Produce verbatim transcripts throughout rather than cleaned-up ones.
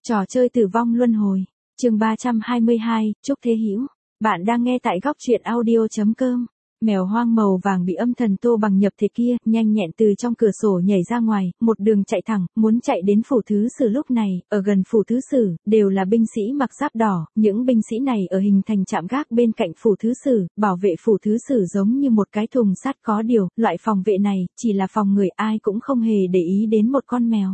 Trò chơi tử vong luân hồi, chương ba trăm hai mươi hai, Trúc Thế Hữu. Bạn đang nghe tại góc truyện audio chấm com. Mèo hoang màu vàng bị âm thần Tô Bằng nhập thể kia, nhanh nhẹn từ trong cửa sổ nhảy ra ngoài, một đường chạy thẳng, muốn chạy đến phủ thứ sử. Lúc này, ở gần phủ thứ sử, đều là binh sĩ mặc giáp đỏ, những binh sĩ này ở hình thành trạm gác bên cạnh phủ thứ sử, bảo vệ phủ thứ sử giống như một cái thùng sắt. Có điều, loại phòng vệ này, chỉ là phòng người, ai cũng không hề để ý đến một con mèo.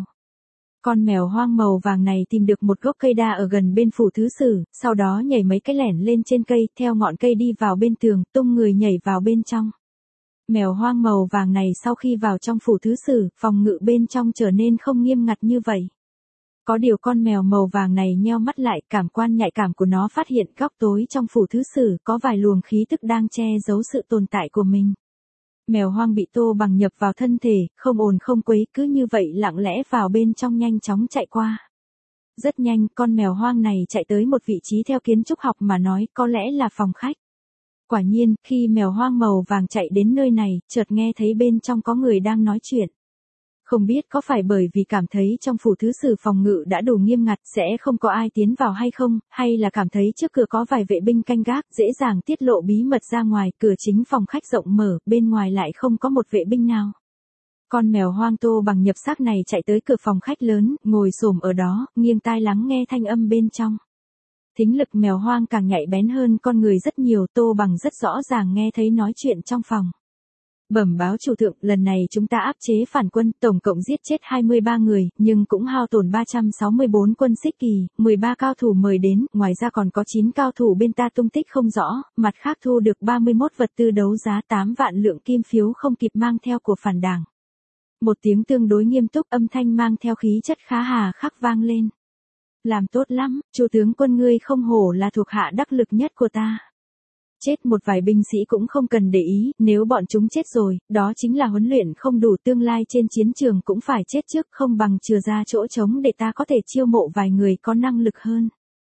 Con mèo hoang màu vàng này tìm được một gốc cây đa ở gần bên phủ thứ sử, sau đó nhảy mấy cái lẻn lên trên cây, theo ngọn cây đi vào bên tường, tung người nhảy vào bên trong. Mèo hoang màu vàng này sau khi vào trong phủ thứ sử, phòng ngự bên trong trở nên không nghiêm ngặt như vậy. Có điều con mèo màu vàng này nheo mắt lại, cảm quan nhạy cảm của nó phát hiện góc tối trong phủ thứ sử có vài luồng khí tức đang che giấu sự tồn tại của mình. Mèo hoang bị Tô Bằng nhập vào thân thể, không ồn không quấy, cứ như vậy lặng lẽ vào bên trong nhanh chóng chạy qua. Rất nhanh, con mèo hoang này chạy tới một vị trí theo kiến trúc học mà nói, có lẽ là phòng khách. Quả nhiên, khi mèo hoang màu vàng chạy đến nơi này, chợt nghe thấy bên trong có người đang nói chuyện. Không biết có phải bởi vì cảm thấy trong phủ thứ sử phòng ngự đã đủ nghiêm ngặt sẽ không có ai tiến vào hay không, hay là cảm thấy trước cửa có vài vệ binh canh gác dễ dàng tiết lộ bí mật ra ngoài, cửa chính phòng khách rộng mở, bên ngoài lại không có một vệ binh nào. Con mèo hoang Tô Bằng nhập xác này chạy tới cửa phòng khách lớn, ngồi xổm ở đó, nghiêng tai lắng nghe thanh âm bên trong. Thính lực mèo hoang càng nhạy bén hơn con người rất nhiều, Tô Bằng rất rõ ràng nghe thấy nói chuyện trong phòng. Bẩm báo chủ thượng, lần này chúng ta áp chế phản quân, tổng cộng giết chết hai mươi ba người, nhưng cũng hao tổn ba trăm sáu mươi bốn quân xích kỳ, mười ba cao thủ mời đến, ngoài ra còn có chín cao thủ bên ta tung tích không rõ, mặt khác thu được ba mươi mốt vật tư đấu giá tám vạn lượng kim phiếu không kịp mang theo của phản đảng. Một tiếng tương đối nghiêm túc, âm thanh mang theo khí chất khá hà khắc vang lên. Làm tốt lắm, chủ tướng quân ngươi không hổ là thuộc hạ đắc lực nhất của ta. Chết một vài binh sĩ cũng không cần để ý, nếu bọn chúng chết rồi, đó chính là huấn luyện không đủ, tương lai trên chiến trường cũng phải chết trước, không bằng chừa ra chỗ trống để ta có thể chiêu mộ vài người có năng lực hơn.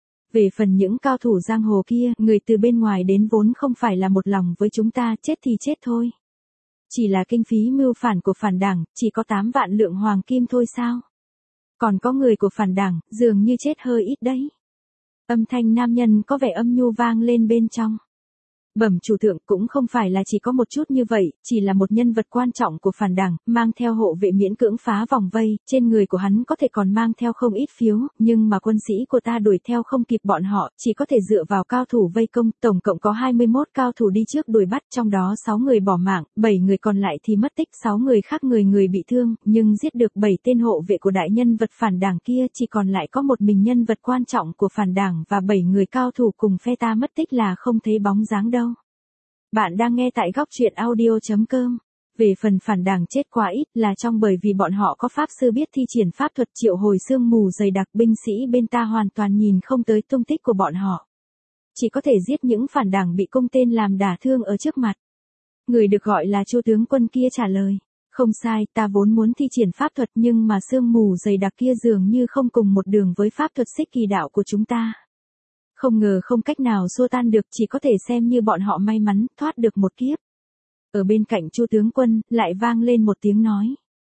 Về phần những cao thủ giang hồ kia, người từ bên ngoài đến vốn không phải là một lòng với chúng ta, chết thì chết thôi. Chỉ là kinh phí mưu phản của phản đảng, chỉ có tám vạn lượng hoàng kim thôi sao? Còn có người của phản đảng, dường như chết hơi ít đấy. Âm thanh nam nhân có vẻ âm nhu vang lên bên trong. Bẩm chủ thượng, cũng không phải là chỉ có một chút như vậy, chỉ là một nhân vật quan trọng của phản đảng, mang theo hộ vệ miễn cưỡng phá vòng vây, trên người của hắn có thể còn mang theo không ít phiếu, nhưng mà quân sĩ của ta đuổi theo không kịp bọn họ, chỉ có thể dựa vào cao thủ vây công, tổng cộng có hai mươi mốt cao thủ đi trước đuổi bắt, trong đó sáu người bỏ mạng, bảy người còn lại thì mất tích, sáu người khác người người bị thương, nhưng giết được bảy tên hộ vệ của đại nhân vật phản đảng kia, chỉ còn lại có một mình nhân vật quan trọng của phản đảng và bảy người cao thủ cùng phe ta mất tích là không thấy bóng dáng đâu. Bạn đang nghe tại góc truyện audio chấm com. Về phần phản đảng chết quá ít là trong bởi vì bọn họ có pháp sư biết thi triển pháp thuật triệu hồi sương mù dày đặc, binh sĩ bên ta hoàn toàn nhìn không tới tung tích của bọn họ. Chỉ có thể giết những phản đảng bị cung tên làm đả thương ở trước mặt. Người được gọi là Chu tướng quân kia trả lời. Không sai, ta vốn muốn thi triển pháp thuật nhưng mà sương mù dày đặc kia dường như không cùng một đường với pháp thuật xích kỳ đạo của chúng ta. Không ngờ không cách nào xua tan được, chỉ có thể xem như bọn họ may mắn, thoát được một kiếp. Ở bên cạnh Chu tướng quân, lại vang lên một tiếng nói.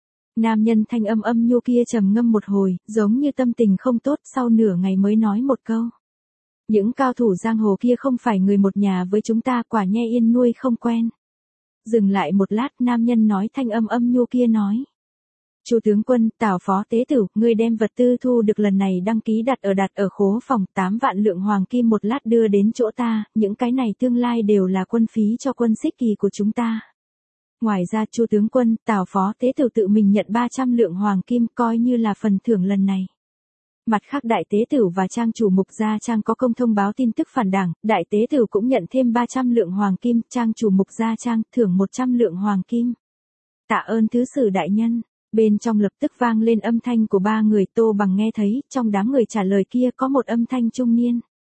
Nam nhân thanh âm âm nhu kia trầm ngâm một hồi, giống như tâm tình không tốt, sau nửa ngày mới nói một câu. Những cao thủ giang hồ kia không phải người một nhà với chúng ta, quả nhe yên nuôi không quen. Dừng lại một lát, nam nhân nói thanh âm âm nhu kia nói. Chu tướng quân, Tào phó tế tử, ngươi đem vật tư thu được lần này đăng ký đặt ở đặt ở khố phòng, tám vạn lượng hoàng kim một lát đưa đến chỗ ta, những cái này tương lai đều là quân phí cho quân xích kỳ của chúng ta. Ngoài ra Chu tướng quân, Tào phó tế tử tự mình nhận ba trăm lượng hoàng kim coi như là phần thưởng lần này. Mặt khác đại tế tử và trang chủ Mục Gia Trang có công thông báo tin tức phản đảng, đại tế tử cũng nhận thêm ba trăm lượng hoàng kim, trang chủ Mục Gia Trang thưởng một trăm lượng hoàng kim. Tạ ơn thứ sử đại nhân. Bên trong lập tức vang lên âm thanh của ba người, Tô Bằng nghe thấy, trong đám người trả lời kia có một âm thanh trung niên.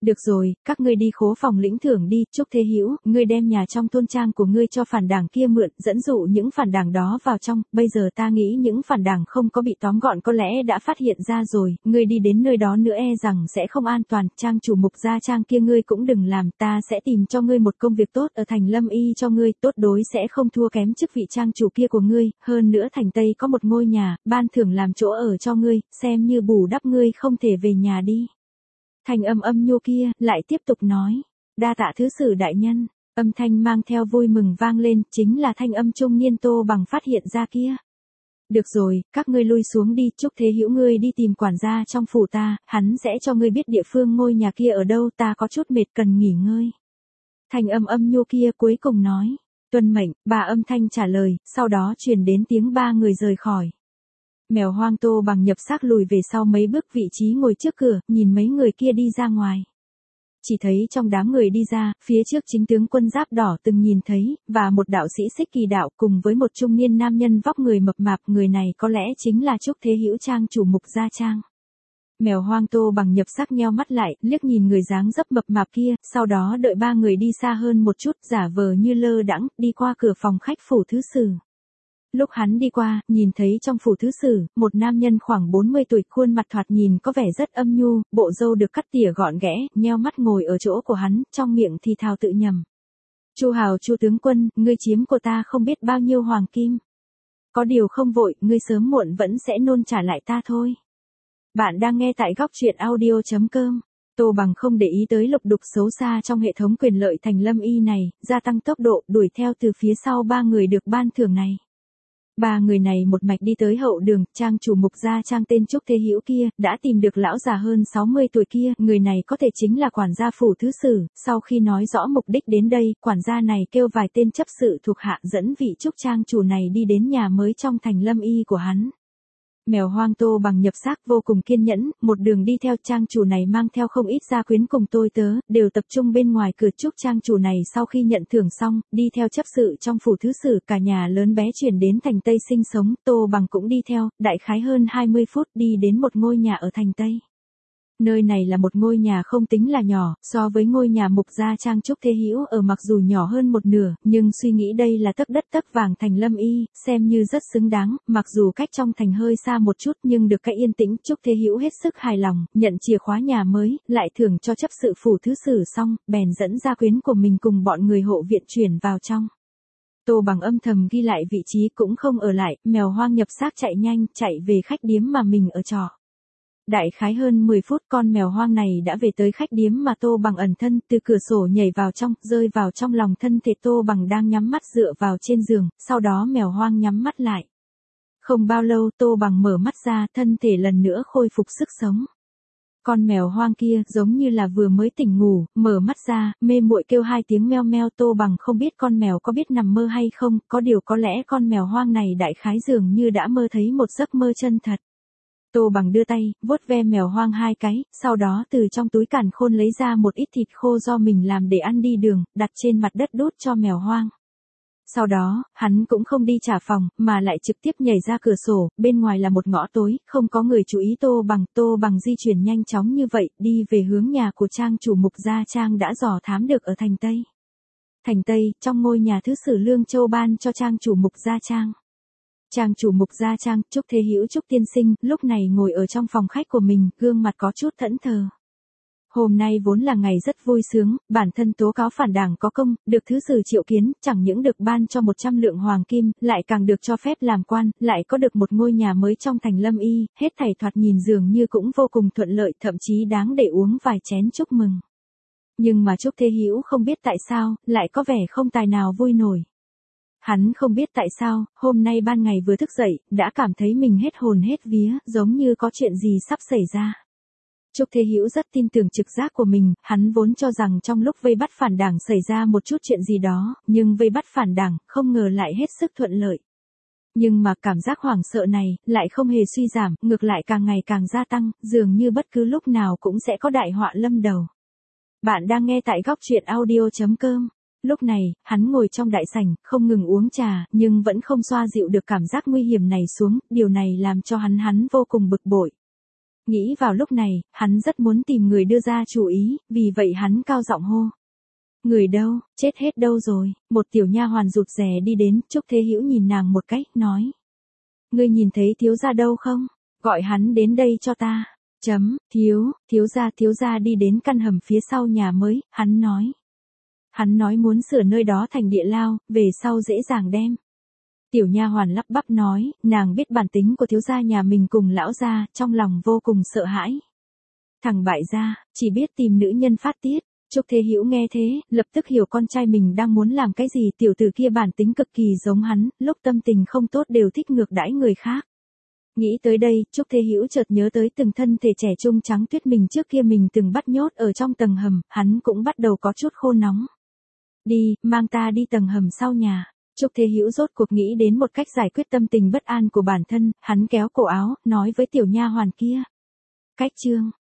Được rồi, các ngươi đi khố phòng lĩnh thưởng đi, Trúc Thế Hữu, ngươi đem nhà trong thôn trang của ngươi cho phản đảng kia mượn, dẫn dụ những phản đảng đó vào trong, bây giờ ta nghĩ những phản đảng không có bị tóm gọn có lẽ đã phát hiện ra rồi, ngươi đi đến nơi đó nữa e rằng sẽ không an toàn, trang chủ Mục Gia Trang kia ngươi cũng đừng làm, ta sẽ tìm cho ngươi một công việc tốt ở thành Lâm Y cho ngươi, tốt đối sẽ không thua kém chức vị trang chủ kia của ngươi, hơn nữa thành Tây có một ngôi nhà, ban thưởng làm chỗ ở cho ngươi, xem như bù đắp ngươi không thể về nhà đi. Thanh âm âm nhu kia, lại tiếp tục nói, đa tạ thứ sử đại nhân, âm thanh mang theo vui mừng vang lên, chính là thanh âm trung niên Tô Bằng phát hiện ra kia. Được rồi, các ngươi lui xuống đi, Trúc Thế Hữu ngươi đi tìm quản gia trong phủ ta, hắn sẽ cho ngươi biết địa phương ngôi nhà kia ở đâu, ta có chút mệt cần nghỉ ngơi. Thanh âm âm nhu kia cuối cùng nói, tuân mệnh, bà âm thanh trả lời, sau đó truyền đến tiếng ba người rời khỏi. Mèo hoang Tô Bằng nhập xác lùi về sau mấy bước vị trí ngồi trước cửa, nhìn mấy người kia đi ra ngoài. Chỉ thấy trong đám người đi ra, phía trước chính tướng quân giáp đỏ từng nhìn thấy, và một đạo sĩ xích kỳ đạo cùng với một trung niên nam nhân vóc người mập mạp, người này có lẽ chính là Trúc Thế Hữu trang chủ Mục Gia Trang. Mèo hoang Tô Bằng nhập sắc nheo mắt lại, liếc nhìn người dáng dấp mập mạp kia, sau đó đợi ba người đi xa hơn một chút, giả vờ như lơ đãng, đi qua cửa phòng khách phủ thứ sử. Lúc hắn đi qua, nhìn thấy trong phủ thứ sử, một nam nhân khoảng bốn mươi tuổi, khuôn mặt thoạt nhìn có vẻ rất âm nhu, bộ râu được cắt tỉa gọn ghẽ, nheo mắt ngồi ở chỗ của hắn, trong miệng thì thào tự nhầm. Chu Hào Chu tướng quân, ngươi chiếm của ta không biết bao nhiêu hoàng kim. Có điều không vội, ngươi sớm muộn vẫn sẽ nôn trả lại ta thôi. Bạn đang nghe tại góc truyện audio chấm com. Tô Bằng không để ý tới lục đục xấu xa trong hệ thống quyền lợi thành Lâm Y này, gia tăng tốc độ, đuổi theo từ phía sau ba người được ban thưởng này. Ba người này một mạch đi tới hậu đường, trang chủ Mục Gia Trang tên Trúc Thế Hữu kia, đã tìm được lão già hơn sáu mươi tuổi kia, người này có thể chính là quản gia phủ thứ sử, sau khi nói rõ mục đích đến đây, quản gia này kêu vài tên chấp sự thuộc hạ dẫn vị Trúc trang chủ này đi đến nhà mới trong thành Lâm Y của hắn. Mèo hoang Tô Bằng nhập xác vô cùng kiên nhẫn, một đường đi theo trang chủ này mang theo không ít gia quyến cùng tôi tớ, đều tập trung bên ngoài cửa Trúc trang chủ này sau khi nhận thưởng xong, đi theo chấp sự trong phủ thứ sử, cả nhà lớn bé chuyển đến thành Tây sinh sống, Tô Bằng cũng đi theo, đại khái hơn hai mươi phút đi đến một ngôi nhà ở thành Tây. Nơi này là một ngôi nhà không tính là nhỏ, so với ngôi nhà Mục Gia Trang Trúc Thế Hữu ở mặc dù nhỏ hơn một nửa, nhưng suy nghĩ đây là tấc đất tấc vàng thành Lâm Y, xem như rất xứng đáng, mặc dù cách trong thành hơi xa một chút nhưng được cái yên tĩnh, Trúc Thế Hữu hết sức hài lòng, nhận chìa khóa nhà mới, lại thưởng cho chấp sự phủ thứ sử xong, bèn dẫn gia quyến của mình cùng bọn người hộ viện chuyển vào trong. Tô Bằng âm thầm ghi lại vị trí cũng không ở lại, mèo hoang nhập xác chạy nhanh, chạy về khách điếm mà mình ở trọ. Đại khái hơn mười phút con mèo hoang này đã về tới khách điếm mà Tô Bằng ẩn thân, từ cửa sổ nhảy vào trong, rơi vào trong lòng thân thể Tô Bằng đang nhắm mắt dựa vào trên giường, sau đó mèo hoang nhắm mắt lại. Không bao lâu Tô Bằng mở mắt ra, thân thể lần nữa khôi phục sức sống. Con mèo hoang kia giống như là vừa mới tỉnh ngủ, mở mắt ra, mê muội kêu hai tiếng meo meo. Tô Bằng không biết con mèo có biết nằm mơ hay không, có điều có lẽ con mèo hoang này đại khái dường như đã mơ thấy một giấc mơ chân thật. Tô Bằng đưa tay, vuốt ve mèo hoang hai cái, sau đó từ trong túi càn khôn lấy ra một ít thịt khô do mình làm để ăn đi đường, đặt trên mặt đất đút cho mèo hoang. Sau đó, hắn cũng không đi trả phòng, mà lại trực tiếp nhảy ra cửa sổ, bên ngoài là một ngõ tối, không có người chú ý Tô Bằng. Tô Bằng di chuyển nhanh chóng như vậy, đi về hướng nhà của trang chủ Mục Gia Trang đã dò thám được ở thành Tây. Thành Tây, trong ngôi nhà thứ sử Lương Châu ban cho trang chủ Mục Gia Trang. Trang chủ Mục Gia Trang, Trúc Thế Hữu Trúc tiên sinh, lúc này ngồi ở trong phòng khách của mình, gương mặt có chút thẫn thờ. Hôm nay vốn là ngày rất vui sướng, bản thân tố cáo phản đảng có công, được thứ sử triệu kiến, chẳng những được ban cho một trăm lượng hoàng kim, lại càng được cho phép làm quan, lại có được một ngôi nhà mới trong thành Lâm Y, hết thảy thoạt nhìn dường như cũng vô cùng thuận lợi, thậm chí đáng để uống vài chén chúc mừng. Nhưng mà Trúc Thế Hữu không biết tại sao, lại có vẻ không tài nào vui nổi. Hắn không biết tại sao, hôm nay ban ngày vừa thức dậy, đã cảm thấy mình hết hồn hết vía, giống như có chuyện gì sắp xảy ra. Trúc Thế Hữu rất tin tưởng trực giác của mình, hắn vốn cho rằng trong lúc vây bắt phản đảng xảy ra một chút chuyện gì đó, nhưng vây bắt phản đảng, không ngờ lại hết sức thuận lợi. Nhưng mà cảm giác hoảng sợ này, lại không hề suy giảm, ngược lại càng ngày càng gia tăng, dường như bất cứ lúc nào cũng sẽ có đại họa lâm đầu. Bạn đang nghe tại góc truyện audio chấm com. Lúc này, hắn ngồi trong đại sảnh, không ngừng uống trà, nhưng vẫn không xoa dịu được cảm giác nguy hiểm này xuống, điều này làm cho hắn hắn vô cùng bực bội. Nghĩ vào lúc này, hắn rất muốn tìm người đưa ra chủ ý, vì vậy hắn cao giọng hô. Người đâu, chết hết đâu rồi, một tiểu nha hoàn rụt rè đi đến, Trúc Thế Hữu nhìn nàng một cách, nói. Ngươi nhìn thấy thiếu gia đâu không? Gọi hắn đến đây cho ta. Chấm, thiếu, thiếu gia thiếu gia đi đến căn hầm phía sau nhà mới, hắn nói. Hắn nói muốn sửa nơi đó thành địa lao, về sau dễ dàng đem. Tiểu nha hoàn lắp bắp nói, nàng biết bản tính của thiếu gia nhà mình cùng lão gia, trong lòng vô cùng sợ hãi. Thằng bại gia, chỉ biết tìm nữ nhân phát tiết. Trúc Thế Hữu nghe thế, lập tức hiểu con trai mình đang muốn làm cái gì, tiểu tử kia bản tính cực kỳ giống hắn, lúc tâm tình không tốt đều thích ngược đãi người khác. Nghĩ tới đây, Trúc Thế Hữu chợt nhớ tới từng thân thể trẻ trung trắng tuyết mình trước kia mình từng bắt nhốt ở trong tầng hầm, hắn cũng bắt đầu có chút khô nóng. Đi, mang ta đi tầng hầm sau nhà. Trúc Thế Hữu rốt cuộc nghĩ đến một cách giải quyết tâm tình bất an của bản thân, hắn kéo cổ áo, nói với tiểu nha hoàn kia. Cách chương